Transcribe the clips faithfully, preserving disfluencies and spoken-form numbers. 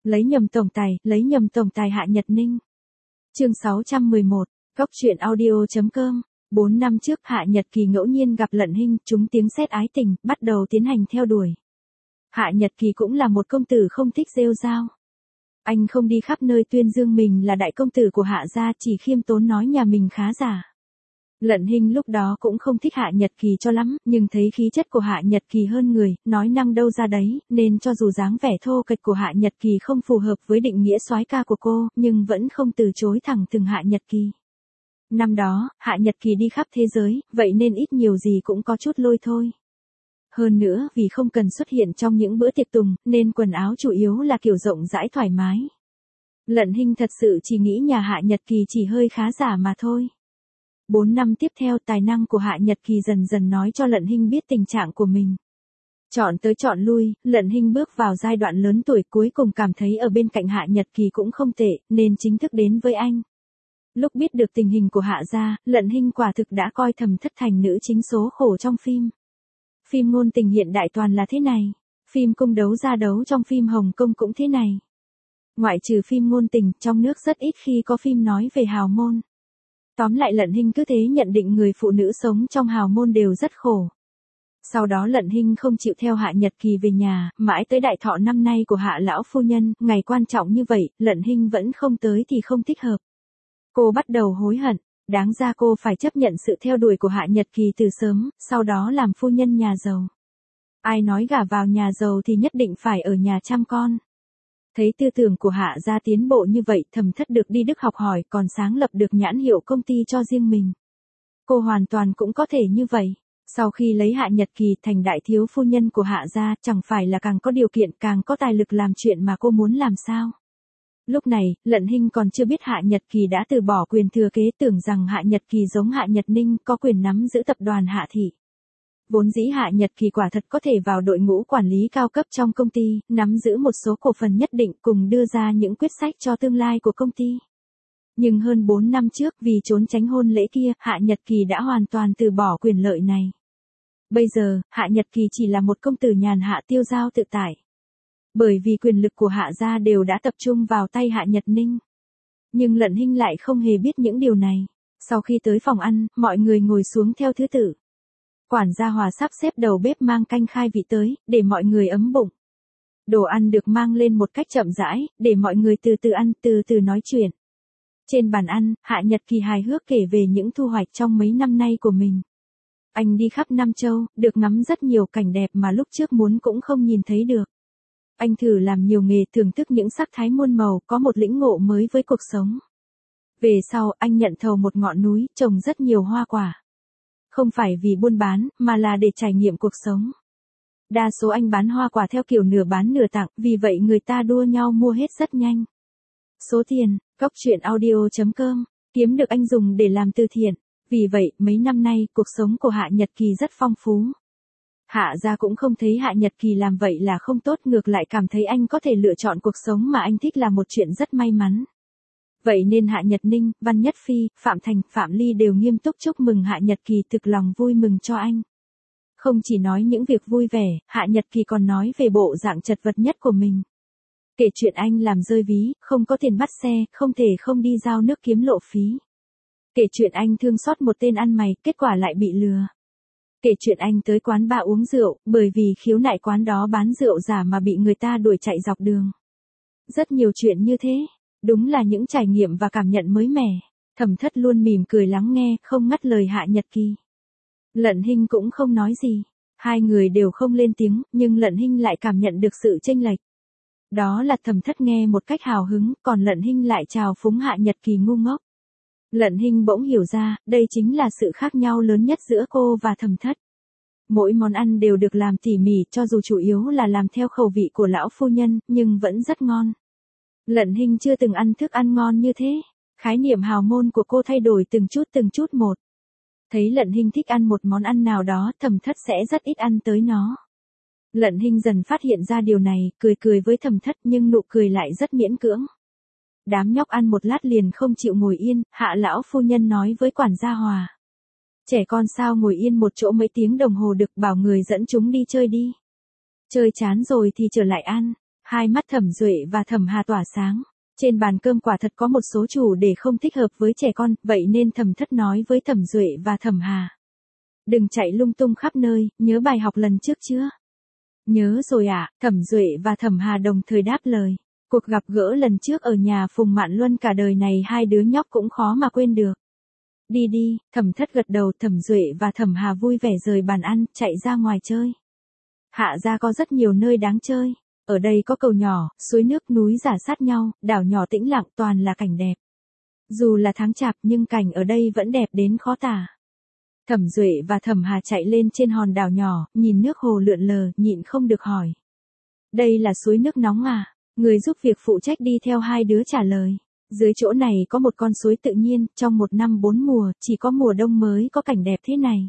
Lấy nhầm tổng tài, lấy nhầm tổng tài Hạ Nhật Ninh. Chương sáu trăm mười một, Góc truyện audio.com. Bốn năm trước Hạ Nhật Kỳ ngẫu nhiên gặp Lận Hinh, trúng tiếng sét ái tình, bắt đầu tiến hành theo đuổi. Hạ Nhật Kỳ cũng là một công tử không thích rêu rao. Anh không đi khắp nơi tuyên dương mình là đại công tử của Hạ gia, chỉ khiêm tốn nói nhà mình khá giả. Lận Hinh lúc đó cũng không thích Hạ Nhật Kỳ cho lắm, nhưng thấy khí chất của Hạ Nhật Kỳ hơn người, nói năng đâu ra đấy, nên cho dù dáng vẻ thô kệch của Hạ Nhật Kỳ không phù hợp với định nghĩa soái ca của cô, nhưng vẫn không từ chối thẳng thừng Hạ Nhật Kỳ. Năm đó, Hạ Nhật Kỳ đi khắp thế giới, vậy nên ít nhiều gì cũng có chút lôi thôi. Hơn nữa, vì không cần xuất hiện trong những bữa tiệc tùng, nên quần áo chủ yếu là kiểu rộng rãi thoải mái. Lận Hinh thật sự chỉ nghĩ nhà Hạ Nhật Kỳ chỉ hơi khá giả mà thôi. Bốn năm tiếp theo, tài năng của Hạ Nhật Kỳ dần dần nói cho Lận Hinh biết tình trạng của mình. Chọn tới chọn lui, Lận Hinh bước vào giai đoạn lớn tuổi, cuối cùng cảm thấy ở bên cạnh Hạ Nhật Kỳ cũng không tệ, nên chính thức đến với anh. Lúc biết được tình hình của Hạ gia, Lận Hinh quả thực đã coi Thẩm Thất thành nữ chính số khổ trong phim. Phim ngôn tình hiện đại toàn là thế này. Phim cung đấu ra đấu trong phim Hồng Kông cũng thế này. Ngoại trừ phim ngôn tình, trong nước rất ít khi có phim nói về hào môn. Tóm lại Lận Hinh cứ thế nhận định người phụ nữ sống trong hào môn đều rất khổ. Sau đó Lận Hinh không chịu theo Hạ Nhật Kỳ về nhà, mãi tới đại thọ năm nay của Hạ lão phu nhân, ngày quan trọng như vậy, Lận Hinh vẫn không tới thì không thích hợp. Cô bắt đầu hối hận, đáng ra cô phải chấp nhận sự theo đuổi của Hạ Nhật Kỳ từ sớm, sau đó làm phu nhân nhà giàu. Ai nói gả vào nhà giàu thì nhất định phải ở nhà chăm con. Thấy tư tưởng của Hạ gia tiến bộ như vậy, Thẩm Thất được đi Đức học hỏi, còn sáng lập được nhãn hiệu công ty cho riêng mình. Cô hoàn toàn cũng có thể như vậy. Sau khi lấy Hạ Nhật Kỳ thành đại thiếu phu nhân của Hạ gia, chẳng phải là càng có điều kiện, càng có tài lực làm chuyện mà cô muốn làm sao? Lúc này, Lận Hinh còn chưa biết Hạ Nhật Kỳ đã từ bỏ quyền thừa kế, tưởng rằng Hạ Nhật Kỳ giống Hạ Nhật Ninh, có quyền nắm giữ tập đoàn Hạ thị. Vốn dĩ Hạ Nhật Kỳ quả thật có thể vào đội ngũ quản lý cao cấp trong công ty, nắm giữ một số cổ phần nhất định, cùng đưa ra những quyết sách cho tương lai của công ty. Nhưng hơn bốn năm trước, vì trốn tránh hôn lễ kia, Hạ Nhật Kỳ đã hoàn toàn từ bỏ quyền lợi này. Bây giờ, Hạ Nhật Kỳ chỉ là một công tử nhàn hạ tiêu dao tự tại. Bởi vì quyền lực của Hạ gia đều đã tập trung vào tay Hạ Nhật Ninh. Nhưng Lận Hinh lại không hề biết những điều này. Sau khi tới phòng ăn, mọi người ngồi xuống theo thứ tự. Quản gia Hòa sắp xếp đầu bếp mang canh khai vị tới, để mọi người ấm bụng. Đồ ăn được mang lên một cách chậm rãi, để mọi người từ từ ăn, từ từ nói chuyện. Trên bàn ăn, Hạ Nhật Kỳ hài hước kể về những thu hoạch trong mấy năm nay của mình. Anh đi khắp Nam Châu, được ngắm rất nhiều cảnh đẹp mà lúc trước muốn cũng không nhìn thấy được. Anh thử làm nhiều nghề, thưởng thức những sắc thái muôn màu, có một lĩnh ngộ mới với cuộc sống. Về sau, anh nhận thầu một ngọn núi, trồng rất nhiều hoa quả. Không phải vì buôn bán, mà là để trải nghiệm cuộc sống. Đa số anh bán hoa quả theo kiểu nửa bán nửa tặng, vì vậy người ta đua nhau mua hết rất nhanh. Số tiền, Góc truyện audio.com, kiếm được anh dùng để làm từ thiện. Vì vậy, mấy năm nay, cuộc sống của Hạ Nhật Kỳ rất phong phú. Hạ gia cũng không thấy Hạ Nhật Kỳ làm vậy là không tốt, ngược lại cảm thấy anh có thể lựa chọn cuộc sống mà anh thích là một chuyện rất may mắn. Vậy nên Hạ Nhật Ninh, Văn Nhất Phi, Phạm Thành, Phạm Ly đều nghiêm túc chúc mừng Hạ Nhật Kỳ, thực lòng vui mừng cho anh. Không chỉ nói những việc vui vẻ, Hạ Nhật Kỳ còn nói về bộ dạng chật vật nhất của mình. Kể chuyện anh làm rơi ví, không có tiền bắt xe, không thể không đi giao nước kiếm lộ phí. Kể chuyện anh thương xót một tên ăn mày, kết quả lại bị lừa. Kể chuyện anh tới quán bar uống rượu, bởi vì khiếu nại quán đó bán rượu giả mà bị người ta đuổi chạy dọc đường. Rất nhiều chuyện như thế, đúng là những trải nghiệm và cảm nhận mới mẻ. Thẩm Thất luôn mỉm cười lắng nghe, không ngắt lời Hạ Nhật Kỳ. Lận Hinh cũng không nói gì. Hai người đều không lên tiếng, nhưng Lận Hinh lại cảm nhận được sự chênh lệch. Đó là Thẩm Thất nghe một cách hào hứng, còn Lận Hinh lại trào phúng Hạ Nhật Kỳ ngu ngốc. Lận Hinh bỗng hiểu ra, đây chính là sự khác nhau lớn nhất giữa cô và Thẩm Thất. Mỗi món ăn đều được làm tỉ mỉ, cho dù chủ yếu là làm theo khẩu vị của lão phu nhân, nhưng vẫn rất ngon. Lận Hinh chưa từng ăn thức ăn ngon như thế. Khái niệm hào môn của cô thay đổi từng chút từng chút một. Thấy Lận Hinh thích ăn một món ăn nào đó, Thẩm Thất sẽ rất ít ăn tới nó. Lận Hinh dần phát hiện ra điều này, cười cười với Thẩm Thất nhưng nụ cười lại rất miễn cưỡng. Đám nhóc ăn một lát liền không chịu ngồi yên, Hạ lão phu nhân nói với quản gia Hòa. Trẻ con sao ngồi yên một chỗ mấy tiếng đồng hồ được, bảo người dẫn chúng đi chơi đi. Chơi chán rồi thì trở lại ăn. Hai mắt Thẩm Duệ và Thẩm Hà tỏa sáng. Trên bàn cơm quả thật có một số chủ đề không thích hợp với trẻ con, vậy nên Thẩm Thất nói với Thẩm Duệ và Thẩm Hà. Đừng chạy lung tung khắp nơi, nhớ bài học lần trước chưa? Nhớ rồi ạ, à, Thẩm Duệ và Thẩm Hà đồng thời đáp lời. Cuộc gặp gỡ lần trước ở nhà Phùng Mạn Luân cả đời này hai đứa nhóc cũng khó mà quên được. Đi đi, Thẩm Thất gật đầu, Thẩm Duệ và Thẩm Hà vui vẻ rời bàn ăn, chạy ra ngoài chơi. Hạ gia có rất nhiều nơi đáng chơi. Ở đây có cầu nhỏ, suối nước, núi rả sát nhau, đảo nhỏ tĩnh lặng, toàn là cảnh đẹp. Dù là tháng chạp nhưng cảnh ở đây vẫn đẹp đến khó tả. Thẩm Duệ và Thẩm Hà chạy lên trên hòn đảo nhỏ, nhìn nước hồ lượn lờ, nhịn không được hỏi. Đây là suối nước nóng à? Người giúp việc phụ trách đi theo hai đứa trả lời. Dưới chỗ này có một con suối tự nhiên, trong một năm bốn mùa, chỉ có mùa đông mới có cảnh đẹp thế này.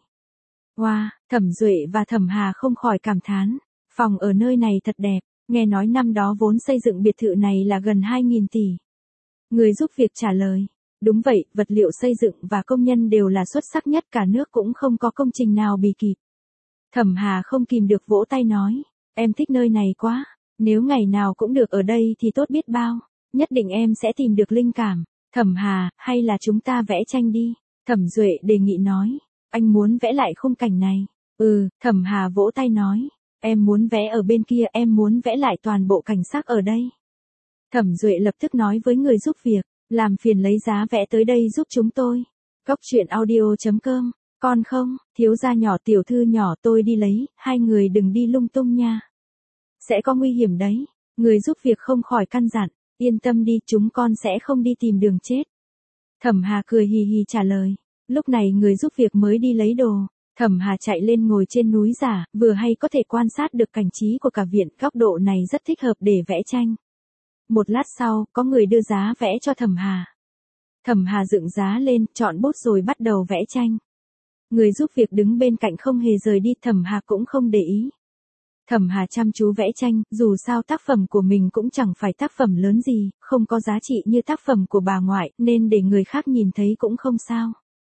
Wow, Thẩm Duệ và Thẩm Hà không khỏi cảm thán. Phòng ở nơi này thật đẹp, nghe nói năm đó vốn xây dựng biệt thự này là gần hai nghìn tỷ. Người giúp việc trả lời. Đúng vậy, vật liệu xây dựng và công nhân đều là xuất sắc nhất, cả nước cũng không có công trình nào bì kịp. Thẩm Hà không kìm được vỗ tay nói. Em thích nơi này quá. Nếu ngày nào cũng được ở đây thì tốt biết bao. Nhất định em sẽ tìm được linh cảm. Thẩm Hà, hay là chúng ta vẽ tranh đi? Thẩm Duệ đề nghị nói. Anh muốn vẽ lại khung cảnh này. Ừ, Thẩm Hà vỗ tay nói. Em muốn vẽ ở bên kia, em muốn vẽ lại toàn bộ cảnh sắc ở đây. Thẩm Duệ lập tức nói với người giúp việc. Làm phiền lấy giá vẽ tới đây giúp chúng tôi. Cốc truyện audio chấm com. Con không, thiếu gia nhỏ, tiểu thư nhỏ, tôi đi lấy, hai người đừng đi lung tung nha. Sẽ có nguy hiểm đấy. Người giúp việc không khỏi căn dặn. Yên tâm đi, chúng con sẽ không đi tìm đường chết. Thẩm Hà cười hì hì trả lời. Lúc này người giúp việc mới đi lấy đồ. Thẩm Hà chạy lên ngồi trên núi giả, vừa hay có thể quan sát được cảnh trí của cả viện, góc độ này rất thích hợp để vẽ tranh. Một lát sau, có người đưa giá vẽ cho Thẩm Hà. Thẩm Hà dựng giá lên, chọn bút rồi bắt đầu vẽ tranh. Người giúp việc đứng bên cạnh không hề rời đi, Thẩm Hà cũng không để ý. Thẩm Hà chăm chú vẽ tranh, dù sao tác phẩm của mình cũng chẳng phải tác phẩm lớn gì, không có giá trị như tác phẩm của bà ngoại, nên để người khác nhìn thấy cũng không sao.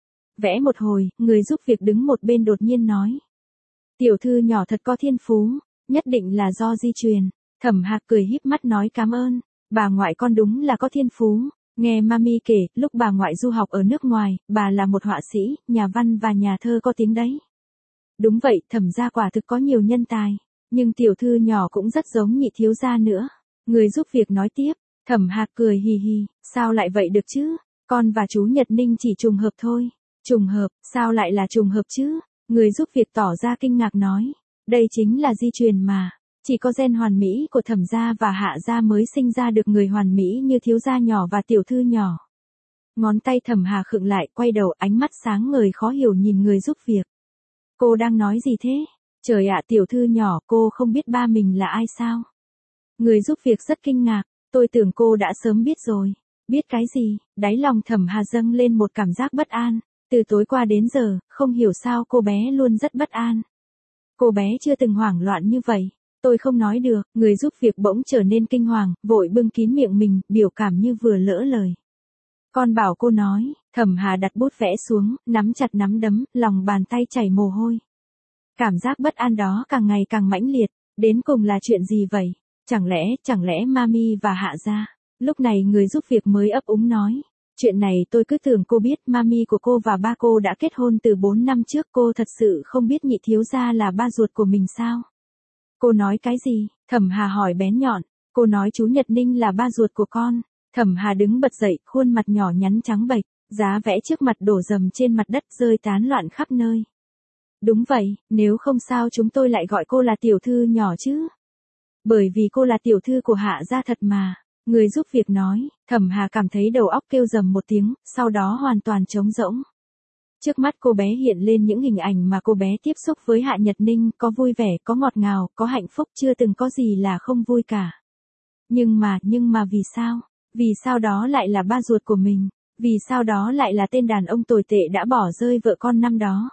Vẽ một hồi, người giúp việc đứng một bên đột nhiên nói. Tiểu thư nhỏ thật có thiên phú, nhất định là do di truyền. Thẩm Hà cười híp mắt nói cảm ơn, bà ngoại con đúng là có thiên phú. Nghe mami kể, lúc bà ngoại du học ở nước ngoài, bà là một họa sĩ, nhà văn và nhà thơ có tiếng đấy. Đúng vậy, Thẩm gia quả thực có nhiều nhân tài, nhưng tiểu thư nhỏ cũng rất giống nhị thiếu gia nữa. Người giúp việc nói tiếp, Thẩm Hà cười hì hì, sao lại vậy được chứ, con và chú Nhật Ninh chỉ trùng hợp thôi. Trùng hợp, sao lại là trùng hợp chứ? Người giúp việc tỏ ra kinh ngạc nói, đây chính là di truyền mà. Chỉ có gen hoàn mỹ của Thẩm gia và Hạ gia mới sinh ra được người hoàn mỹ như thiếu gia nhỏ và tiểu thư nhỏ. Ngón tay Thẩm Hà khựng lại, quay đầu, ánh mắt sáng ngời khó hiểu nhìn người giúp việc. Cô đang nói gì thế? Trời ạ, tiểu thư nhỏ, cô không biết ba mình là ai sao? Người giúp việc rất kinh ngạc, tôi tưởng cô đã sớm biết rồi. Biết cái gì? Đáy lòng Thẩm Hà dâng lên một cảm giác bất an. Từ tối qua đến giờ, không hiểu sao cô bé luôn rất bất an. Cô bé chưa từng hoảng loạn như vậy. Tôi không nói được, người giúp việc bỗng trở nên kinh hoàng, vội bưng kín miệng mình, biểu cảm như vừa lỡ lời. Con bảo cô nói, Thẩm Hà đặt bút vẽ xuống, nắm chặt nắm đấm, lòng bàn tay chảy mồ hôi. Cảm giác bất an đó càng ngày càng mãnh liệt, đến cùng là chuyện gì vậy? Chẳng lẽ, chẳng lẽ Mami và Hạ gia? Lúc này người giúp việc mới ấp úng nói. Chuyện này tôi cứ tưởng cô biết, Mami của cô và ba cô đã kết hôn từ bốn năm trước, cô thật sự không biết nhị thiếu gia là ba ruột của mình sao? Cô nói cái gì? Thẩm Hà hỏi bén nhọn. Cô nói chú Nhật Ninh là ba ruột của con. Thẩm Hà đứng bật dậy, khuôn mặt nhỏ nhắn trắng bệch, giá vẽ trước mặt đổ rầm trên mặt đất, rơi tán loạn khắp nơi. Đúng vậy, nếu không sao chúng tôi lại gọi cô là tiểu thư nhỏ chứ? Bởi vì cô là tiểu thư của Hạ gia thật mà. Người giúp việc nói. Thẩm Hà cảm thấy đầu óc kêu rầm một tiếng, sau đó hoàn toàn trống rỗng. Trước mắt cô bé hiện lên những hình ảnh mà cô bé tiếp xúc với Hạ Nhật Ninh, có vui vẻ, có ngọt ngào, có hạnh phúc, chưa từng có gì là không vui cả. Nhưng mà, nhưng mà vì sao? Vì sao đó lại là ba ruột của mình? Vì sao đó lại là tên đàn ông tồi tệ đã bỏ rơi vợ con năm đó?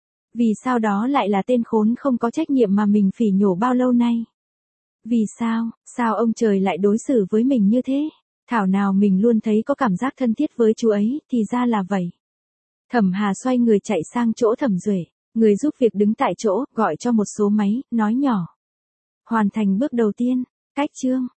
Vì sao đó lại là tên khốn không có trách nhiệm mà mình phỉ nhổ bao lâu nay? Vì sao, sao ông trời lại đối xử với mình như thế? Thảo nào mình luôn thấy có cảm giác thân thiết với chú ấy, thì ra là vậy. Thẩm Hà xoay người chạy sang chỗ Thẩm Duệ, người giúp việc đứng tại chỗ, gọi cho một số máy, nói nhỏ. Hoàn thành bước đầu tiên, Khách chương.